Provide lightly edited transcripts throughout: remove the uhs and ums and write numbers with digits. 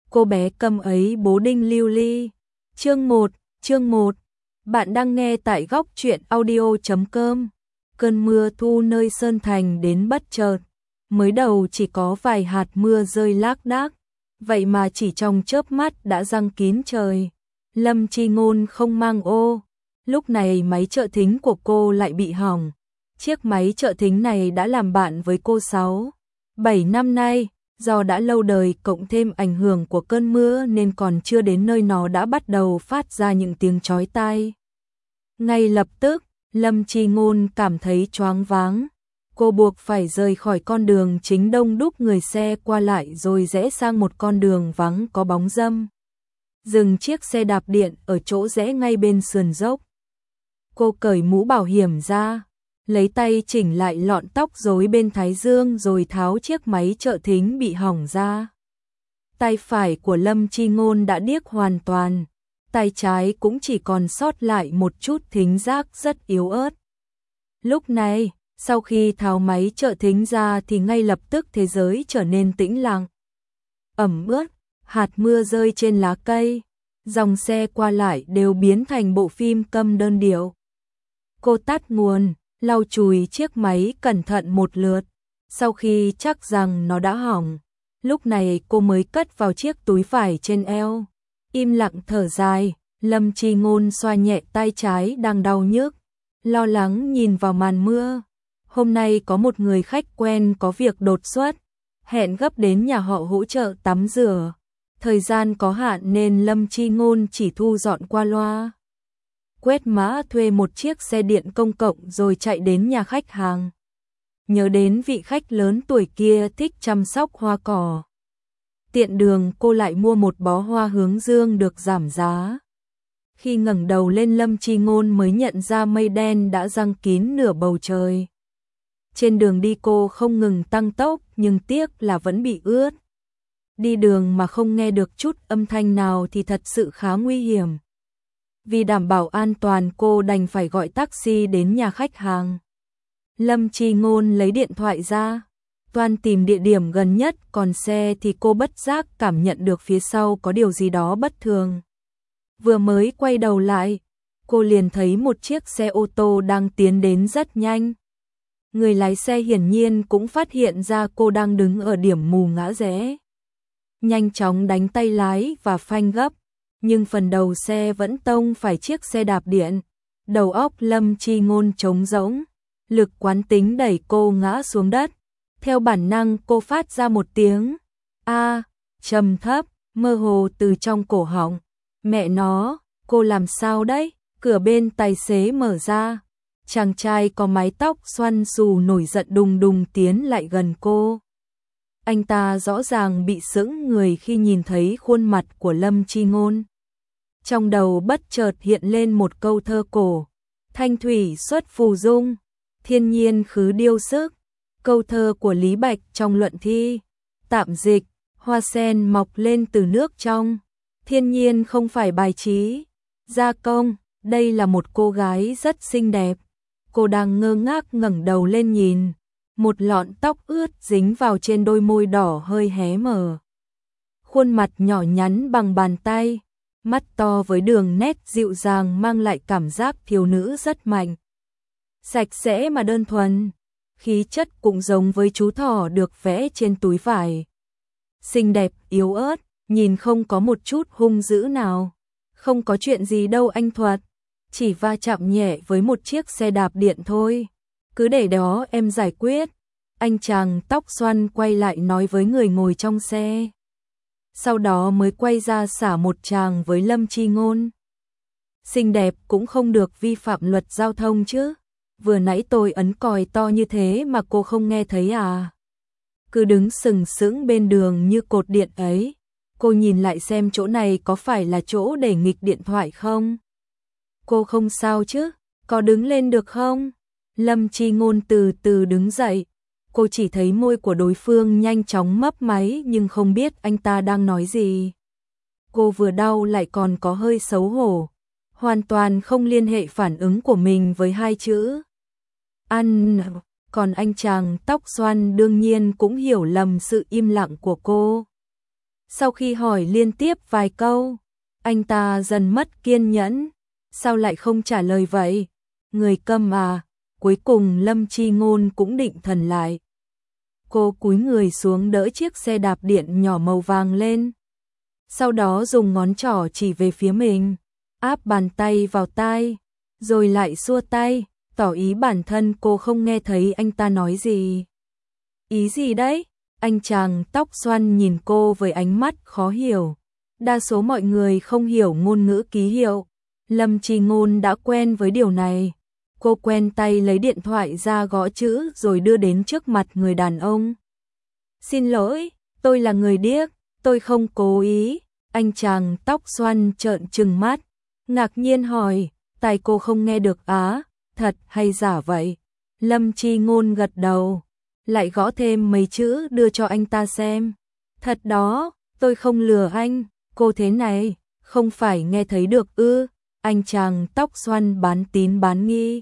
Cô bé câm ấy bố đinh lưu ly. Chương 1. Bạn đang nghe tại góc truyện audio.com. Cơn mưa thu nơi Sơn Thành đến bất chợt. Mới đầu chỉ có vài hạt mưa rơi lác đác, vậy mà chỉ trong chớp mắt đã giăng kín trời. Lâm Chi Ngôn không mang ô. Lúc này máy trợ thính của cô lại bị hỏng. Chiếc máy trợ thính này đã làm bạn với cô 6-7 năm nay. Do đã lâu đời cộng thêm ảnh hưởng của cơn mưa nên còn chưa đến nơi nó đã bắt đầu phát ra những tiếng chói tai. Ngay lập tức, Lâm Chi Ngôn cảm thấy choáng váng. Cô buộc phải rời khỏi con đường chính đông đúc người xe qua lại rồi rẽ sang một con đường vắng có bóng râm. Dừng chiếc xe đạp điện ở chỗ rẽ ngay bên sườn dốc. Cô cởi mũ bảo hiểm ra, lấy tay chỉnh lại lọn tóc rối bên thái dương rồi tháo chiếc máy trợ thính bị hỏng ra. Tay phải của Lâm Chi Ngôn đã điếc hoàn toàn, tay trái cũng chỉ còn sót lại một chút thính giác rất yếu ớt. Lúc này, sau khi tháo máy trợ thính ra thì ngay lập tức thế giới trở nên tĩnh lặng. Ẩm ướt, hạt mưa rơi trên lá cây, dòng xe qua lại đều biến thành bộ phim câm đơn điệu. Cô tắt nguồn, lau chùi chiếc máy cẩn thận một lượt, sau khi chắc rằng nó đã hỏng, lúc này cô mới cất vào chiếc túi vải trên eo. Im lặng thở dài, Lâm Chi Ngôn xoa nhẹ tay trái đang đau nhức, lo lắng nhìn vào màn mưa. Hôm nay có một người khách quen có việc đột xuất, hẹn gấp đến nhà họ hỗ trợ tắm rửa. Thời gian có hạn nên Lâm Chi Ngôn chỉ thu dọn qua loa. Quét mã thuê một chiếc xe điện công cộng rồi chạy đến nhà khách hàng. Nhớ đến vị khách lớn tuổi kia thích chăm sóc hoa cỏ. Tiện đường cô lại mua một bó hoa hướng dương được giảm giá. Khi ngẩng đầu lên Lâm Chi Ngôn mới nhận ra mây đen đã giăng kín nửa bầu trời. Trên đường đi cô không ngừng tăng tốc nhưng tiếc là vẫn bị ướt. Đi đường mà không nghe được chút âm thanh nào thì thật sự khá nguy hiểm. Vì đảm bảo an toàn cô đành phải gọi taxi đến nhà khách hàng. Lâm Chi Ngôn lấy điện thoại ra, toan tìm địa điểm gần nhất, còn xe thì cô bất giác cảm nhận được phía sau có điều gì đó bất thường. Vừa mới quay đầu lại, cô liền thấy một chiếc xe ô tô đang tiến đến rất nhanh. Người lái xe hiển nhiên cũng phát hiện ra cô đang đứng ở điểm mù ngã rẽ. Nhanh chóng đánh tay lái và phanh gấp, nhưng phần đầu xe vẫn tông phải chiếc xe đạp điện. Đầu óc Lâm Chi Ngôn trống rỗng, lực quán tính đẩy cô ngã xuống đất. Theo bản năng cô phát ra một tiếng a trầm thấp, mơ hồ từ trong cổ họng. Mẹ nó, cô làm sao đấy? Cửa bên tài xế mở ra. Chàng trai có mái tóc xoăn xù nổi giận đùng đùng tiến lại gần cô. Anh ta rõ ràng bị sững người khi nhìn thấy khuôn mặt của Lâm Chi Ngôn. Trong đầu bất chợt hiện lên một câu thơ cổ: thanh thủy xuất phù dung, thiên nhiên khứ điêu sức. Câu thơ của Lý Bạch trong luận thi. Tạm dịch: hoa sen mọc lên từ nước trong, thiên nhiên không phải bài trí, gia công. Đây là một cô gái rất xinh đẹp. Cô đang ngơ ngác ngẩng đầu lên nhìn. Một lọn tóc ướt dính vào trên đôi môi đỏ hơi hé mở. Khuôn mặt nhỏ nhắn bằng bàn tay, mắt to với đường nét dịu dàng mang lại cảm giác thiếu nữ rất mạnh. Sạch sẽ mà đơn thuần, khí chất cũng giống với chú thỏ được vẽ trên túi vải. Xinh đẹp, yếu ớt, nhìn không có một chút hung dữ nào. Không có chuyện gì đâu anh Thuật, chỉ va chạm nhẹ với một chiếc xe đạp điện thôi. Cứ để đó em giải quyết. Anh chàng tóc xoăn quay lại nói với người ngồi trong xe. Sau đó mới quay ra xả một tràng với Lâm Chi Ngôn. Xinh đẹp cũng không được vi phạm luật giao thông chứ. Vừa nãy tôi ấn còi to như thế mà cô không nghe thấy à? Cứ đứng sừng sững bên đường như cột điện ấy. Cô nhìn lại xem chỗ này có phải là chỗ để nghịch điện thoại không? Cô không sao chứ? Có đứng lên được không? Lâm Chi Ngôn từ từ đứng dậy. Cô chỉ thấy môi của đối phương nhanh chóng mấp máy nhưng không biết anh ta đang nói gì. Cô vừa đau lại còn có hơi xấu hổ, hoàn toàn không liên hệ phản ứng của mình với hai chữ ăn. Còn anh chàng tóc xoăn đương nhiên cũng hiểu lầm sự im lặng của cô. Sau khi hỏi liên tiếp vài câu, anh ta dần mất kiên nhẫn. Sao lại không trả lời vậy? Người câm à? Cuối cùng Lâm Chi Ngôn cũng định thần lại. Cô cúi người xuống đỡ chiếc xe đạp điện nhỏ màu vàng lên. Sau đó dùng ngón trỏ chỉ về phía mình, áp bàn tay vào tai, rồi lại xua tay, tỏ ý bản thân cô không nghe thấy anh ta nói gì. Ý gì đấy? Anh chàng tóc xoăn nhìn cô với ánh mắt khó hiểu. Đa số mọi người không hiểu ngôn ngữ ký hiệu. Lâm Chi Ngôn đã quen với điều này. Cô quen tay lấy điện thoại ra gõ chữ rồi đưa đến trước mặt người đàn ông. Xin lỗi, tôi là người điếc, tôi không cố ý. Anh chàng tóc xoăn trợn trừng mắt, ngạc nhiên hỏi, tai cô không nghe được á, thật hay giả vậy? Lâm Chi Ngôn gật đầu, lại gõ thêm mấy chữ đưa cho anh ta xem. Thật đó, tôi không lừa anh, cô thế này, không phải nghe thấy được ư? Anh chàng tóc xoăn bán tín bán nghi.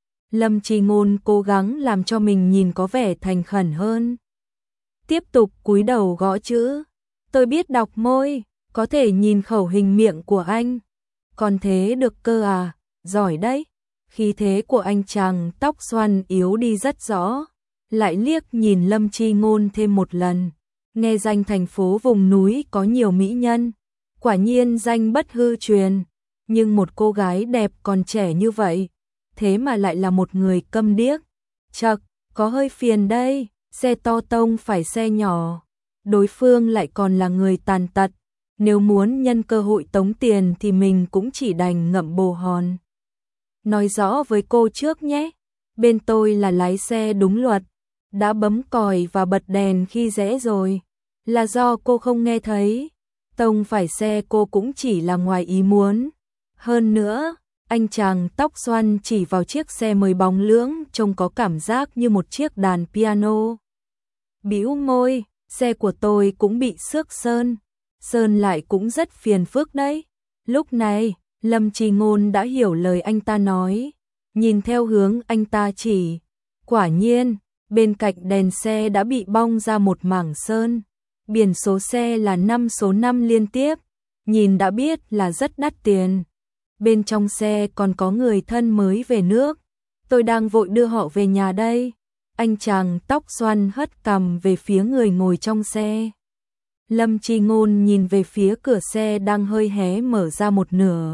Lâm Chi Ngôn cố gắng làm cho mình nhìn có vẻ thành khẩn hơn. Tiếp tục cúi đầu gõ chữ. Tôi biết đọc môi, có thể nhìn khẩu hình miệng của anh. Còn thế được cơ à, giỏi đấy. Khí thế của anh chàng tóc xoăn yếu đi rất rõ. Lại liếc nhìn Lâm Chi Ngôn thêm một lần. Nghe danh thành phố vùng núi có nhiều mỹ nhân. Quả nhiên danh bất hư truyền. Nhưng một cô gái đẹp còn trẻ như vậy, thế mà lại là một người câm điếc. Chậc, có hơi phiền đây, xe to tông phải xe nhỏ. Đối phương lại còn là người tàn tật. Nếu muốn nhân cơ hội tống tiền thì mình cũng chỉ đành ngậm bồ hòn. Nói rõ với cô trước nhé, bên tôi là lái xe đúng luật, đã bấm còi và bật đèn khi rẽ rồi. Là do cô không nghe thấy, tông phải xe cô cũng chỉ là ngoài ý muốn. Hơn nữa, anh chàng tóc xoăn chỉ vào chiếc xe mới bóng lưỡng trông có cảm giác như một chiếc đàn piano. Bĩu môi, xe của tôi cũng bị xước sơn. Sơn lại cũng rất phiền phức đấy. Lúc này, Lâm Chi Ngôn đã hiểu lời anh ta nói. Nhìn theo hướng anh ta chỉ. Quả nhiên, bên cạnh đèn xe đã bị bong ra một mảng sơn. Biển số xe là 5 số 5 liên tiếp. Nhìn đã biết là rất đắt tiền. Bên trong xe còn có người thân mới về nước. Tôi đang vội đưa họ về nhà đây. Anh chàng tóc xoăn hất cằm về phía người ngồi trong xe. Lâm Chi Ngôn nhìn về phía cửa xe đang hơi hé mở ra một nửa.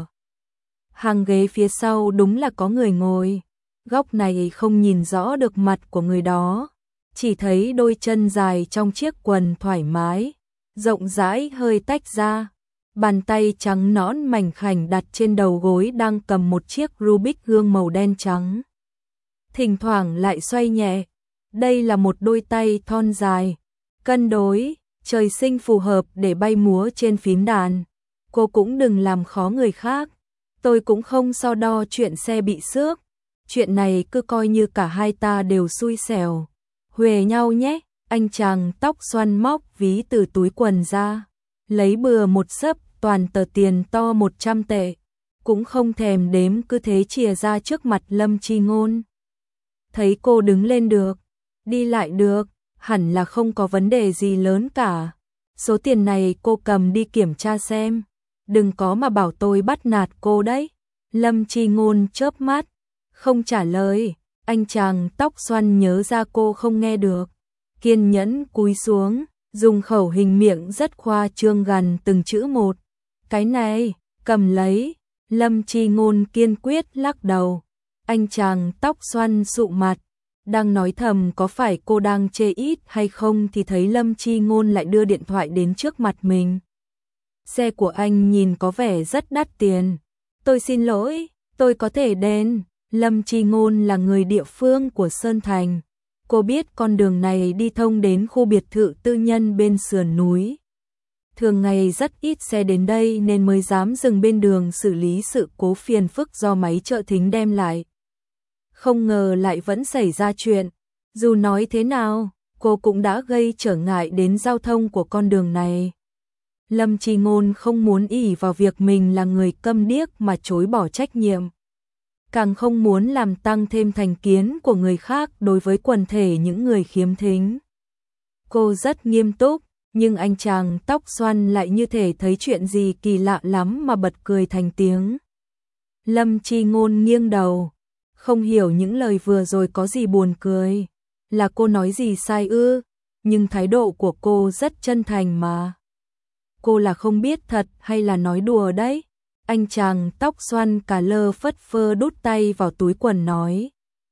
Hàng ghế phía sau đúng là có người ngồi. Góc này không nhìn rõ được mặt của người đó. Chỉ thấy đôi chân dài trong chiếc quần thoải mái, rộng rãi hơi tách ra. Bàn tay trắng nõn mảnh khảnh đặt trên đầu gối đang cầm một chiếc Rubik gương màu đen trắng. Thỉnh thoảng lại xoay nhẹ. Đây là một đôi tay thon dài, cân đối, trời sinh phù hợp để bay múa trên phím đàn. Cô cũng đừng làm khó người khác. Tôi cũng không so đo chuyện xe bị xước. Chuyện này cứ coi như cả hai ta đều xui xẻo. Huề nhau nhé. Anh chàng tóc xoăn móc ví từ túi quần ra, lấy bừa một xấp toàn tờ tiền to 100 tệ. Cũng không thèm đếm cứ thế chìa ra trước mặt Lâm Chi Ngôn. Thấy cô đứng lên được, đi lại được, hẳn là không có vấn đề gì lớn cả. Số tiền này cô cầm đi kiểm tra xem. Đừng có mà bảo tôi bắt nạt cô đấy. Lâm Chi Ngôn chớp mắt, không trả lời. Anh chàng tóc xoăn nhớ ra cô không nghe được, kiên nhẫn cúi xuống, dùng khẩu hình miệng rất khoa trương gằn từng chữ một. Cái này, cầm lấy. Lâm Chi Ngôn kiên quyết lắc đầu. Anh chàng tóc xoăn sụ mặt, đang nói thầm có phải cô đang chê ít hay không thì thấy Lâm Chi Ngôn lại đưa điện thoại đến trước mặt mình. Xe của anh nhìn có vẻ rất đắt tiền. Tôi xin lỗi, tôi có thể đền. Lâm Chi Ngôn là người địa phương của Sơn Thành. Cô biết con đường này đi thông đến khu biệt thự tư nhân bên sườn núi. Thường ngày rất ít xe đến đây nên mới dám dừng bên đường xử lý sự cố phiền phức do máy trợ thính đem lại. Không ngờ lại vẫn xảy ra chuyện. Dù nói thế nào, cô cũng đã gây trở ngại đến giao thông của con đường này. Lâm Chi Ngôn không muốn ỷ vào việc mình là người câm điếc mà chối bỏ trách nhiệm. Càng không muốn làm tăng thêm thành kiến của người khác đối với quần thể những người khiếm thính. Cô rất nghiêm túc, nhưng anh chàng tóc xoăn lại như thể thấy chuyện gì kỳ lạ lắm mà bật cười thành tiếng. Lâm Chi Ngôn nghiêng đầu, không hiểu những lời vừa rồi có gì buồn cười. Là cô nói gì sai ư? Nhưng thái độ của cô rất chân thành mà. Cô là không biết thật hay là nói đùa đấy? Anh chàng tóc xoăn cả lơ phất phơ đút tay vào túi quần nói.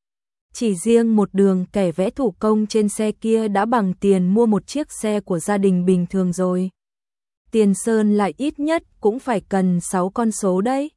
Chỉ riêng một đường kẻ vẽ thủ công trên xe kia đã bằng tiền mua một chiếc xe của gia đình bình thường rồi. Tiền sơn lại ít nhất cũng phải cần 6 con số đấy.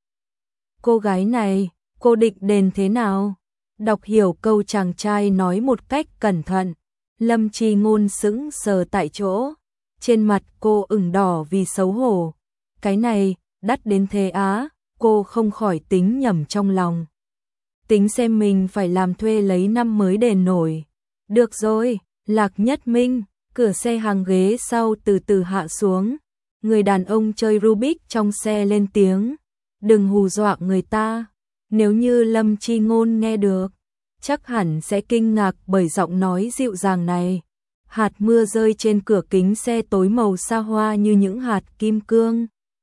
Cô gái này, cô định đền thế nào? Đọc hiểu câu chàng trai nói một cách cẩn thận. Lâm Chi Ngôn sững sờ tại chỗ. Trên mặt cô ửng đỏ vì xấu hổ. Cái này, đắt đến thế á, cô không khỏi tính nhẩm trong lòng. Tính xem mình phải làm thuê lấy năm mới đền nổi. Được rồi, Lạc Nhất Minh, cửa xe hàng ghế sau từ từ hạ xuống. Người đàn ông chơi Rubik trong xe lên tiếng. Đừng hù dọa người ta. Nếu như Lâm Chi Ngôn nghe được, chắc hẳn sẽ kinh ngạc bởi giọng nói dịu dàng này. Hạt mưa rơi trên cửa kính xe tối màu sa hoa như những hạt kim cương,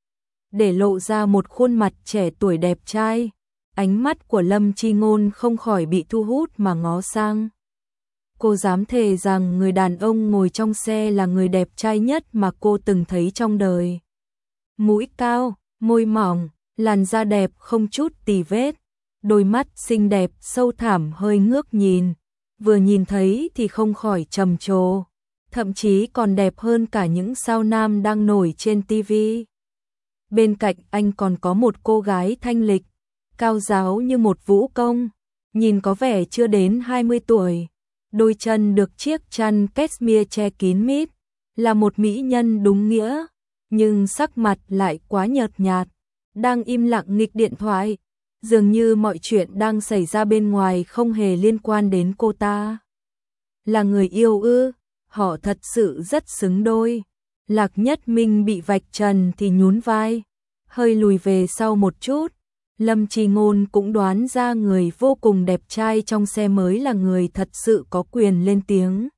để lộ ra một khuôn mặt trẻ tuổi đẹp trai. Ánh mắt của Lâm Chi Ngôn không khỏi bị thu hút mà ngó sang. Cô dám thề rằng người đàn ông ngồi trong xe là người đẹp trai nhất mà cô từng thấy trong đời. Mũi cao, môi mỏng, làn da đẹp không chút tì vết, đôi mắt xinh đẹp sâu thẳm hơi ngước nhìn, vừa nhìn thấy thì không khỏi trầm trồ, thậm chí còn đẹp hơn cả những sao nam đang nổi trên tivi. Bên cạnh anh còn có một cô gái thanh lịch, cao ráo như một vũ công, nhìn có vẻ chưa đến 20 tuổi, đôi chân được chiếc chăn cashmere che kín mít, là một mỹ nhân đúng nghĩa, nhưng sắc mặt lại quá nhợt nhạt, đang im lặng nghịch điện thoại, dường như mọi chuyện đang xảy ra bên ngoài không hề liên quan đến cô ta. Là người yêu ư? Họ thật sự rất xứng đôi. Lạc Nhất Minh bị vạch trần thì nhún vai, hơi lùi về sau một chút. Lâm Chi Ngôn cũng đoán ra người vô cùng đẹp trai trong xe mới là người thật sự có quyền lên tiếng.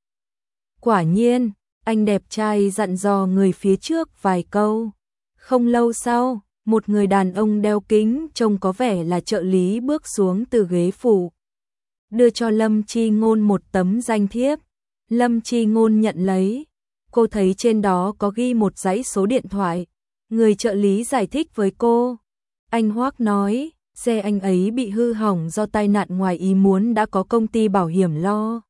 Quả nhiên, anh đẹp trai dặn dò người phía trước vài câu. Không lâu sau, một người đàn ông đeo kính trông có vẻ là trợ lý bước xuống từ ghế phụ, đưa cho Lâm Chi Ngôn một tấm danh thiếp. Lâm Chi Ngôn nhận lấy, cô thấy trên đó có ghi một dãy số điện thoại. Người trợ lý giải thích với cô. Anh Hoắc nói, xe anh ấy bị hư hỏng do tai nạn ngoài ý muốn, đã có công ty bảo hiểm lo.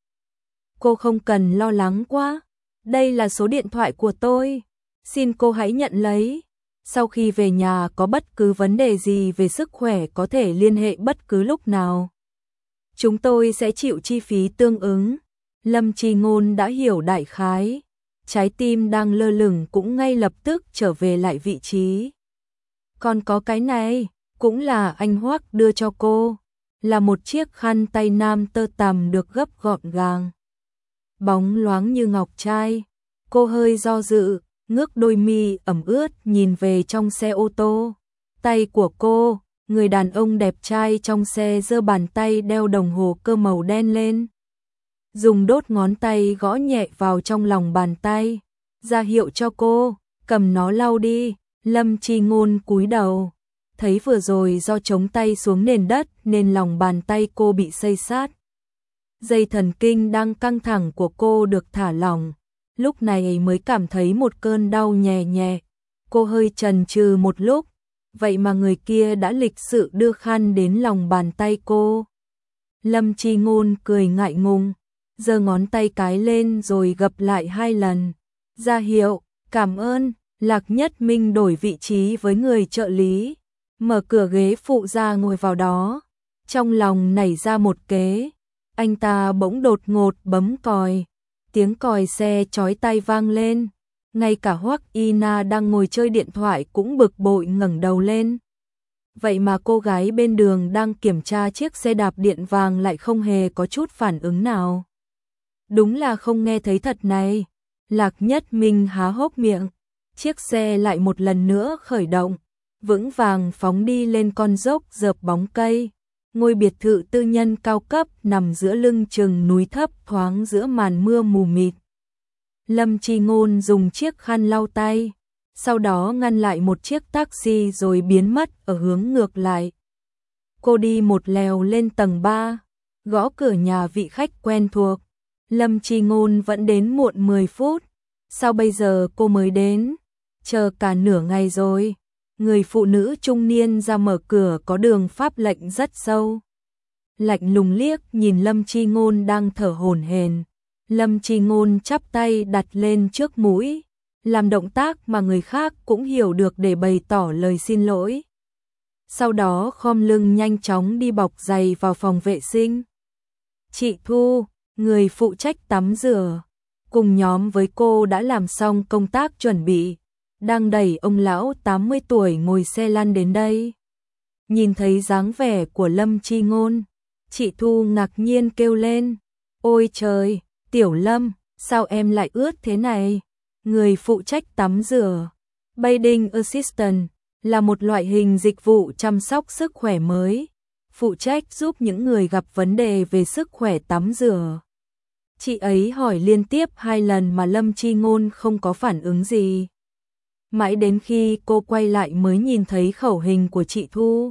Cô không cần lo lắng quá, đây là số điện thoại của tôi, xin cô hãy nhận lấy. Sau khi về nhà có bất cứ vấn đề gì về sức khỏe có thể liên hệ bất cứ lúc nào. Chúng tôi sẽ chịu chi phí tương ứng. Lâm Chi Ngôn đã hiểu đại khái, trái tim đang lơ lửng cũng ngay lập tức trở về lại vị trí. Còn có cái này, cũng là anh Hoắc đưa cho cô, là một chiếc khăn tay nam tơ tằm được gấp gọn gàng, bóng loáng như ngọc trai. Cô hơi do dự, ngước đôi mi ẩm ướt nhìn về trong xe ô tô. Tay của cô, người đàn ông đẹp trai trong xe giơ bàn tay đeo đồng hồ cơ màu đen lên, dùng đốt ngón tay gõ nhẹ vào trong lòng bàn tay, ra hiệu cho cô, cầm nó lau đi. Lâm Chi Ngôn cúi đầu, thấy vừa rồi do chống tay xuống nền đất nên lòng bàn tay cô bị xây xát. Dây thần kinh đang căng thẳng của cô được thả lỏng, lúc này mới cảm thấy một cơn đau nhè nhẹ. Cô hơi chần chừ một lúc, vậy mà người kia đã lịch sự đưa khăn đến lòng bàn tay cô. Lâm Chi Ngôn cười ngại ngùng, giơ ngón tay cái lên rồi gập lại 2 lần, ra hiệu, cảm ơn. Lạc Nhất Minh đổi vị trí với người trợ lý, mở cửa ghế phụ ra ngồi vào đó. Trong lòng nảy ra một kế, anh ta bỗng đột ngột bấm còi, tiếng còi xe chói tai vang lên. Ngay cả Hoắc Y Na đang ngồi chơi điện thoại cũng bực bội ngẩng đầu lên. Vậy mà cô gái bên đường đang kiểm tra chiếc xe đạp điện vàng lại không hề có chút phản ứng nào. Đúng là không nghe thấy thật này. Lạc Nhất Minh há hốc miệng. Chiếc xe lại một lần nữa khởi động, vững vàng phóng đi lên con dốc rợp bóng cây. Ngôi biệt thự tư nhân cao cấp nằm giữa lưng chừng núi thấp thoáng giữa màn mưa mù mịt. Lâm Chi Ngôn dùng chiếc khăn lau tay, sau đó ngăn lại một chiếc taxi rồi biến mất ở hướng ngược lại. Cô đi một lèo lên tầng 3, gõ cửa nhà vị khách quen thuộc. Lâm Chi Ngôn vẫn đến muộn 10 phút. Sao bây giờ cô mới đến? Chờ cả nửa ngày rồi. Người phụ nữ trung niên ra mở cửa có đường pháp lệnh rất sâu. Lạnh lùng liếc nhìn Lâm Chi Ngôn đang thở hổn hển. Lâm Chi Ngôn chắp tay đặt lên trước mũi, làm động tác mà người khác cũng hiểu được để bày tỏ lời xin lỗi. Sau đó khom lưng nhanh chóng đi bọc giày vào phòng vệ sinh. Chị Thu, người phụ trách tắm rửa, cùng nhóm với cô đã làm xong công tác chuẩn bị, đang đẩy ông lão 80 tuổi ngồi xe lăn đến đây. Nhìn thấy dáng vẻ của Lâm Chi Ngôn, chị Thu ngạc nhiên kêu lên, ôi trời, Tiểu Lâm, sao em lại ướt thế này? Người phụ trách tắm rửa, bathing assistant, là một loại hình dịch vụ chăm sóc sức khỏe mới, phụ trách giúp những người gặp vấn đề về sức khỏe tắm rửa. Chị ấy hỏi liên tiếp 2 lần mà Lâm Chi Ngôn không có phản ứng gì. Mãi đến khi cô quay lại mới nhìn thấy khẩu hình của chị Thu.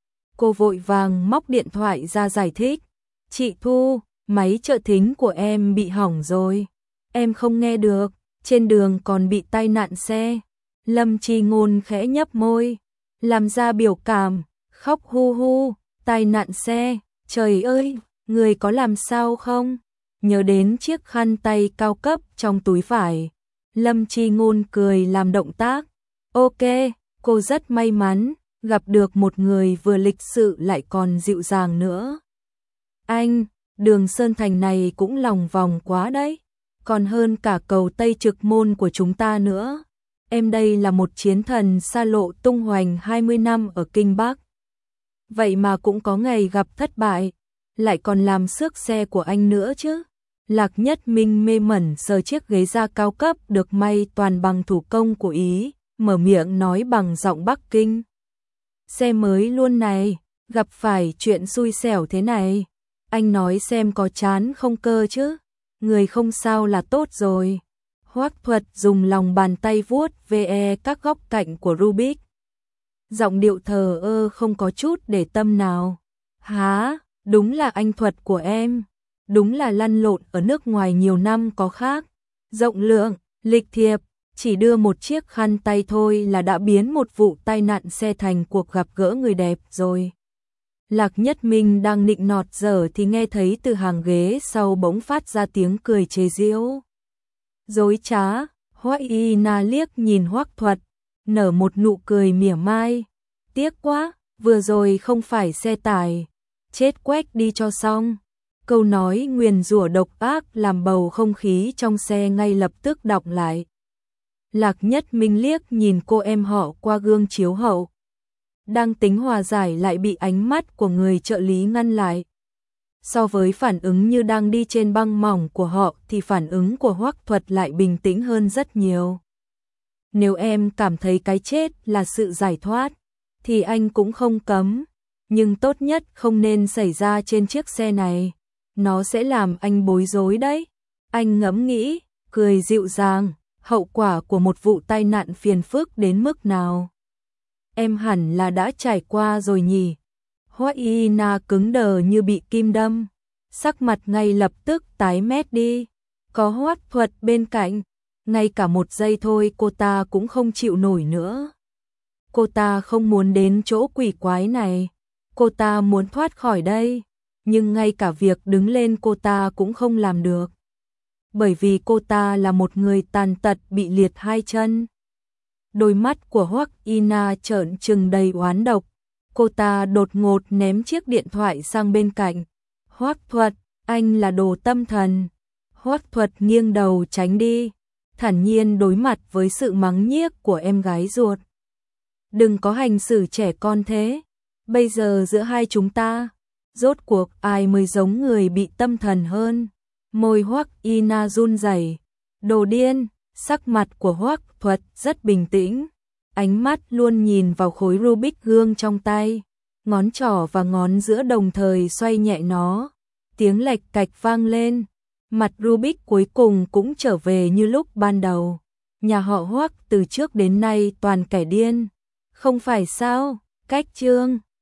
Cô vội vàng móc điện thoại ra giải thích. Chị Thu, máy trợ thính của em bị hỏng rồi. Em không nghe được, trên đường còn bị tai nạn xe. Lâm Chi Ngôn khẽ nhấp môi, làm ra biểu cảm, khóc hu hu, tai nạn xe, trời ơi, người có làm sao không? Nhớ đến chiếc khăn tay cao cấp trong túi phải. Lâm Chi Ngôn cười làm động tác. Ok, cô rất may mắn, gặp được một người vừa lịch sự lại còn dịu dàng nữa. Anh, đường Sơn Thành này cũng lòng vòng quá đấy, còn hơn cả cầu Tây Trực Môn của chúng ta nữa. Em đây là một chiến thần xa lộ tung hoành 20 năm ở Kinh Bắc. Vậy mà cũng có ngày gặp thất bại, lại còn làm xước xe của anh nữa chứ. Lạc Nhất Minh mê mẩn sờ chiếc ghế da cao cấp được may toàn bằng thủ công của Ý, mở miệng nói bằng giọng Bắc Kinh. Xe mới luôn này, gặp phải chuyện xui xẻo thế này, anh nói xem có chán không cơ chứ, người không sao là tốt rồi. Hoắc Thuật dùng lòng bàn tay vuốt ve các góc cạnh của Rubik. Giọng điệu thờ ơ không có chút để tâm nào. Hả, đúng là anh Thuật của em. Đúng là lăn lộn ở nước ngoài nhiều năm có khác. Rộng lượng, lịch thiệp, chỉ đưa một chiếc khăn tay thôi là đã biến một vụ tai nạn xe thành cuộc gặp gỡ người đẹp rồi. Lạc Nhất Minh đang nịnh nọt dở thì nghe thấy từ hàng ghế sau bỗng phát ra tiếng cười chế giễu. Dối trá, Hoắc Y Na liếc nhìn Hoắc Thuật, nở một nụ cười mỉa mai. Tiếc quá, vừa rồi không phải xe tải, chết quách đi cho xong. Câu nói nguyền rủa độc ác làm bầu không khí trong xe ngay lập tức đọng lại. Lạc Nhất Minh liếc nhìn cô em họ qua gương chiếu hậu. Đang tính hòa giải lại bị ánh mắt của người trợ lý ngăn lại. So với phản ứng như đang đi trên băng mỏng của họ thì phản ứng của Hoắc Thuật lại bình tĩnh hơn rất nhiều. Nếu em cảm thấy cái chết là sự giải thoát, thì anh cũng không cấm. Nhưng tốt nhất không nên xảy ra trên chiếc xe này. Nó sẽ làm anh bối rối đấy. Anh ngẫm nghĩ, cười dịu dàng, hậu quả của một vụ tai nạn phiền phức đến mức nào. Em hẳn là đã trải qua rồi nhỉ. Hoắc Y Na cứng đờ như bị kim đâm, sắc mặt ngay lập tức tái mét đi. Có Hoắc Thuật bên cạnh, ngay cả một giây thôi cô ta cũng không chịu nổi nữa. Cô ta không muốn đến chỗ quỷ quái này, cô ta muốn thoát khỏi đây, nhưng ngay cả việc đứng lên cô ta cũng không làm được. Bởi vì cô ta là một người tàn tật bị liệt 2 chân. Đôi mắt của Hoắc Y Na trợn trừng đầy oán độc. Cô ta đột ngột ném chiếc điện thoại sang bên cạnh. Hoắc Thuật, anh là đồ tâm thần. Hoắc Thuật nghiêng đầu tránh đi, thản nhiên đối mặt với sự mắng nhiếc của em gái ruột. Đừng có hành xử trẻ con thế. Bây giờ giữa hai chúng ta, rốt cuộc ai mới giống người bị tâm thần hơn? Môi Hoắc Y Na run rẩy. Đồ điên. Sắc mặt của Hoắc Thuật rất bình tĩnh, ánh mắt luôn nhìn vào khối Rubik gương trong tay, ngón trỏ và ngón giữa đồng thời xoay nhẹ nó, tiếng lạch cạch vang lên, Mặt Rubik cuối cùng cũng trở về như lúc ban đầu. Nhà họ Hoắc từ trước đến nay toàn kẻ điên. Không phải sao? Cách Trương